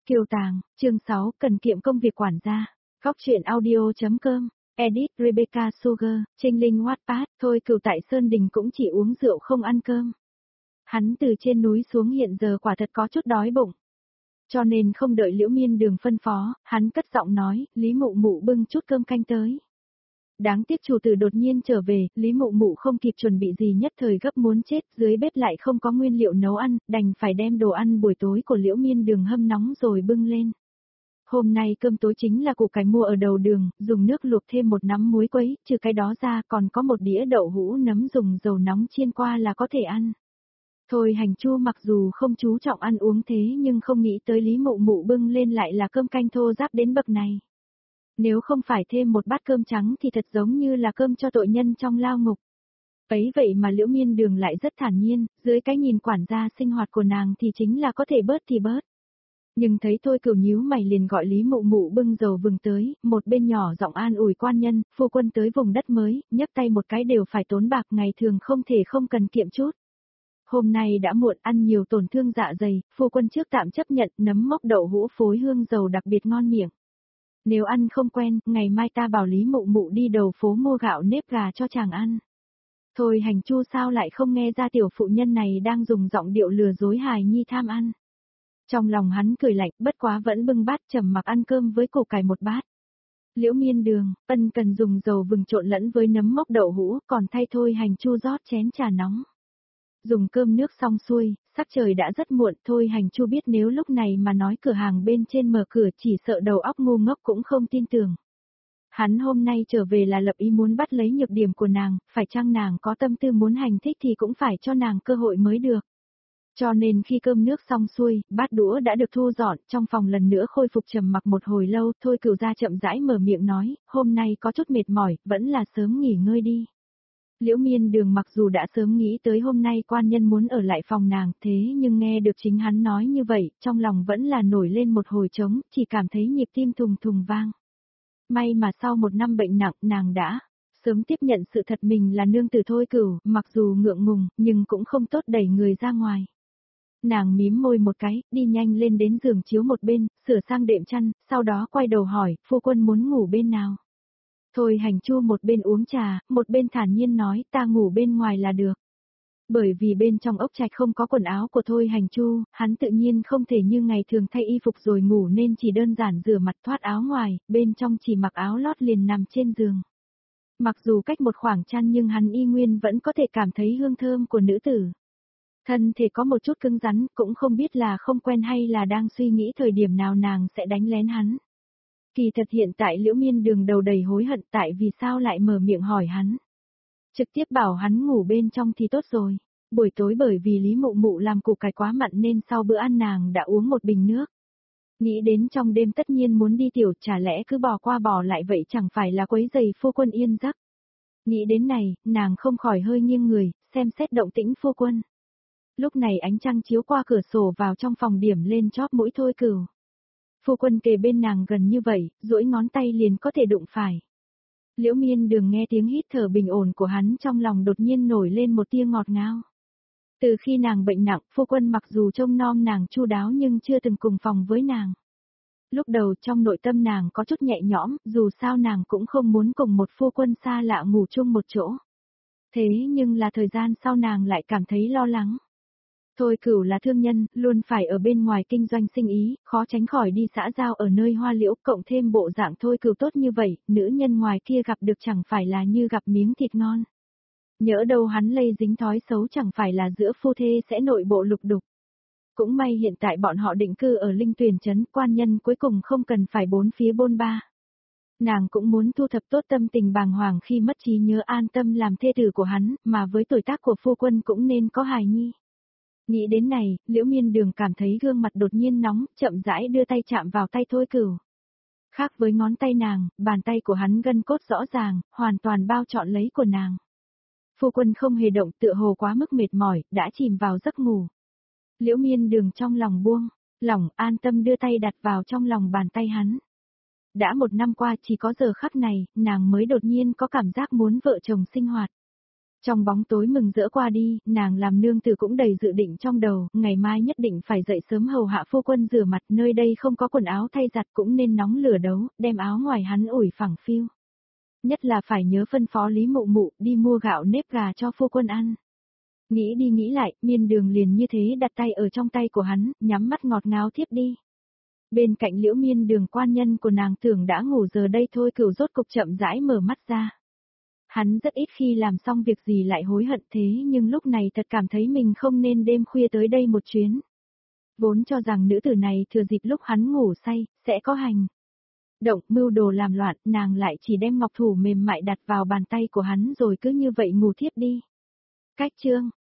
Kiều Tàng, chương 6, cần kiệm công việc quản gia. Góc truyện audio.com, edit Rebecca Sugar, Trinh Linh Wattpad, thôi Cửu tại Sơn Đình cũng chỉ uống rượu không ăn cơm. Hắn từ trên núi xuống hiện giờ quả thật có chút đói bụng. Cho nên không đợi Liễu Miên Đường phân phó, hắn cất giọng nói, Lý Mụ Mụ bưng chút cơm canh tới. Đáng tiếc chủ tử đột nhiên trở về, Lý Mụ Mụ không kịp chuẩn bị gì nhất thời gấp muốn chết, dưới bếp lại không có nguyên liệu nấu ăn, đành phải đem đồ ăn buổi tối của Liễu Miên Đường hâm nóng rồi bưng lên. Hôm nay cơm tối chính là củ cải mua ở đầu đường, dùng nước luộc thêm một nắm muối quấy, trừ cái đó ra còn có một đĩa đậu hũ nấm dùng dầu nóng chiên qua là có thể ăn. Thôi Hành Chu mặc dù không chú trọng ăn uống thế nhưng không nghĩ tới Lý Mụ Mụ bưng lên lại là cơm canh thô ráp đến bậc này. Nếu không phải thêm một bát cơm trắng thì thật giống như là cơm cho tội nhân trong lao ngục. Ấy vậy mà Liễu Miên Đường lại rất thản nhiên, dưới cái nhìn quản gia sinh hoạt của nàng thì chính là có thể bớt thì bớt. Nhưng thấy Thôi Cửu nhíu mày liền gọi Lý Mụ Mụ bưng dầu vừng tới, một bên nhỏ giọng an ủi quan nhân, phu quân tới vùng đất mới, nhấc tay một cái đều phải tốn bạc, ngày thường không thể không cần kiệm chút. Hôm nay đã muộn, ăn nhiều tổn thương dạ dày, phu quân trước tạm chấp nhận, nấm mốc đậu hũ phối hương dầu đặc biệt ngon miệng. Nếu ăn không quen, ngày mai ta bảo Lý Mụ Mụ đi đầu phố mua gạo nếp gà cho chàng ăn. Thôi Hành Chu sao lại không nghe ra tiểu phụ nhân này đang dùng giọng điệu lừa dối hài nhi tham ăn. Trong lòng hắn cười lạnh, bất quá vẫn bưng bát trầm mặc ăn cơm với củ cải một bát. Liễu Miên Đường, ân cần dùng dầu vừng trộn lẫn với nấm mốc đậu hũ, còn thay Thôi Hành Chu rót chén trà nóng. Dùng cơm nước xong xuôi, sắc trời đã rất muộn, Thôi Hành Chu biết nếu lúc này mà nói cửa hàng bên trên mở cửa chỉ sợ đầu óc ngu ngốc cũng không tin tưởng. Hắn hôm nay trở về là lập ý muốn bắt lấy nhược điểm của nàng, phải chăng nàng có tâm tư muốn hành thích thì cũng phải cho nàng cơ hội mới được. Cho nên khi cơm nước xong xuôi, bát đũa đã được thu dọn, trong phòng lần nữa khôi phục trầm mặc một hồi lâu, Thôi Cửu gia chậm rãi mở miệng nói, hôm nay có chút mệt mỏi, vẫn là sớm nghỉ ngơi đi. Liễu Miên Đường mặc dù đã sớm nghĩ tới hôm nay quan nhân muốn ở lại phòng nàng, thế nhưng nghe được chính hắn nói như vậy, trong lòng vẫn là nổi lên một hồi trống, chỉ cảm thấy nhịp tim thùng thùng vang. May mà sau một năm bệnh nặng, nàng đã sớm tiếp nhận sự thật mình là nương tử Thôi Cửu, mặc dù ngượng ngùng, nhưng cũng không tốt đẩy người ra ngoài. Nàng mím môi một cái, đi nhanh lên đến giường chiếu một bên, sửa sang đệm chăn, sau đó quay đầu hỏi, phu quân muốn ngủ bên nào? Thôi Hành Chu một bên uống trà, một bên thản nhiên nói, ta ngủ bên ngoài là được. Bởi vì bên trong ốc trạch không có quần áo của Thôi Hành Chu, hắn tự nhiên không thể như ngày thường thay y phục rồi ngủ nên chỉ đơn giản rửa mặt thoát áo ngoài, bên trong chỉ mặc áo lót liền nằm trên giường. Mặc dù cách một khoảng chăn nhưng hắn y nguyên vẫn có thể cảm thấy hương thơm của nữ tử. Thân thể có một chút cứng rắn, cũng không biết là không quen hay là đang suy nghĩ thời điểm nào nàng sẽ đánh lén hắn. Kỳ thật hiện tại Liễu Miên Đường đầu đầy hối hận tại vì sao lại mở miệng hỏi hắn. Trực tiếp bảo hắn ngủ bên trong thì tốt rồi. Buổi tối bởi vì Lý Mụ Mụ làm củ cải quá mặn nên sau bữa ăn nàng đã uống một bình nước. Nghĩ đến trong đêm tất nhiên muốn đi tiểu, chả lẽ cứ bỏ qua bỏ lại vậy chẳng phải là quấy giày phu quân yên giấc. Nghĩ đến này, nàng không khỏi hơi nghiêng người, xem xét động tĩnh phu quân. Lúc này ánh trăng chiếu qua cửa sổ vào trong phòng điểm lên chóp mũi Thôi Cửu. Phu quân kề bên nàng gần như vậy, duỗi ngón tay liền có thể đụng phải. Liễu Miên Đường nghe tiếng hít thở bình ổn của hắn trong lòng đột nhiên nổi lên một tia ngọt ngào. Từ khi nàng bệnh nặng, phu quân mặc dù trông nom nàng chu đáo nhưng chưa từng cùng phòng với nàng. Lúc đầu trong nội tâm nàng có chút nhẹ nhõm, dù sao nàng cũng không muốn cùng một phu quân xa lạ ngủ chung một chỗ. Thế nhưng là thời gian sau nàng lại cảm thấy lo lắng. Thôi Cửu là thương nhân, luôn phải ở bên ngoài kinh doanh sinh ý, khó tránh khỏi đi xã giao ở nơi hoa liễu, cộng thêm bộ dạng Thôi Cửu tốt như vậy, nữ nhân ngoài kia gặp được chẳng phải là như gặp miếng thịt ngon. Nhỡ đâu hắn lây dính thói xấu chẳng phải là giữa phu thê sẽ nội bộ lục đục. Cũng may hiện tại bọn họ định cư ở Linh Tuyền Trấn, quan nhân cuối cùng không cần phải bốn phía bôn ba. Nàng cũng muốn thu thập tốt tâm tình bàng hoàng khi mất trí nhớ, an tâm làm thê tử của hắn, mà với tuổi tác của phu quân cũng nên có hài nhi. Nghĩ đến này, Liễu Miên Đường cảm thấy gương mặt đột nhiên nóng, chậm rãi đưa tay chạm vào tay Thôi Cửu. Khác với ngón tay nàng, bàn tay của hắn gân cốt rõ ràng, hoàn toàn bao trọn lấy của nàng. Phu quân không hề động, tựa hồ quá mức mệt mỏi, đã chìm vào giấc ngủ. Liễu Miên Đường trong lòng buông, lòng an tâm đưa tay đặt vào trong lòng bàn tay hắn. Đã một năm qua chỉ có giờ khắc này, nàng mới đột nhiên có cảm giác muốn vợ chồng sinh hoạt. Trong bóng tối mừng rỡ qua đi, nàng làm nương tử cũng đầy dự định trong đầu, ngày mai nhất định phải dậy sớm hầu hạ phu quân rửa mặt, nơi đây không có quần áo thay giặt cũng nên nóng lửa đấu, đem áo ngoài hắn ủi phẳng phiu. Nhất là phải nhớ phân phó Lý Mụ Mụ đi mua gạo nếp gà cho phu quân ăn. Nghĩ đi nghĩ lại, Miên Đường liền như thế đặt tay ở trong tay của hắn, nhắm mắt ngọt ngào thiếp đi. Bên cạnh Liễu Miên Đường quan nhân của nàng tưởng đã ngủ giờ đây thôi, Cửu rốt cục chậm rãi mở mắt ra. Hắn rất ít khi làm xong việc gì lại hối hận thế, nhưng lúc này thật cảm thấy mình không nên đêm khuya tới đây một chuyến. Vốn cho rằng nữ tử này thừa dịp lúc hắn ngủ say, sẽ có hành động mưu đồ làm loạn, nàng lại chỉ đem ngọc thủ mềm mại đặt vào bàn tay của hắn rồi cứ như vậy ngủ thiếp đi. Cách chương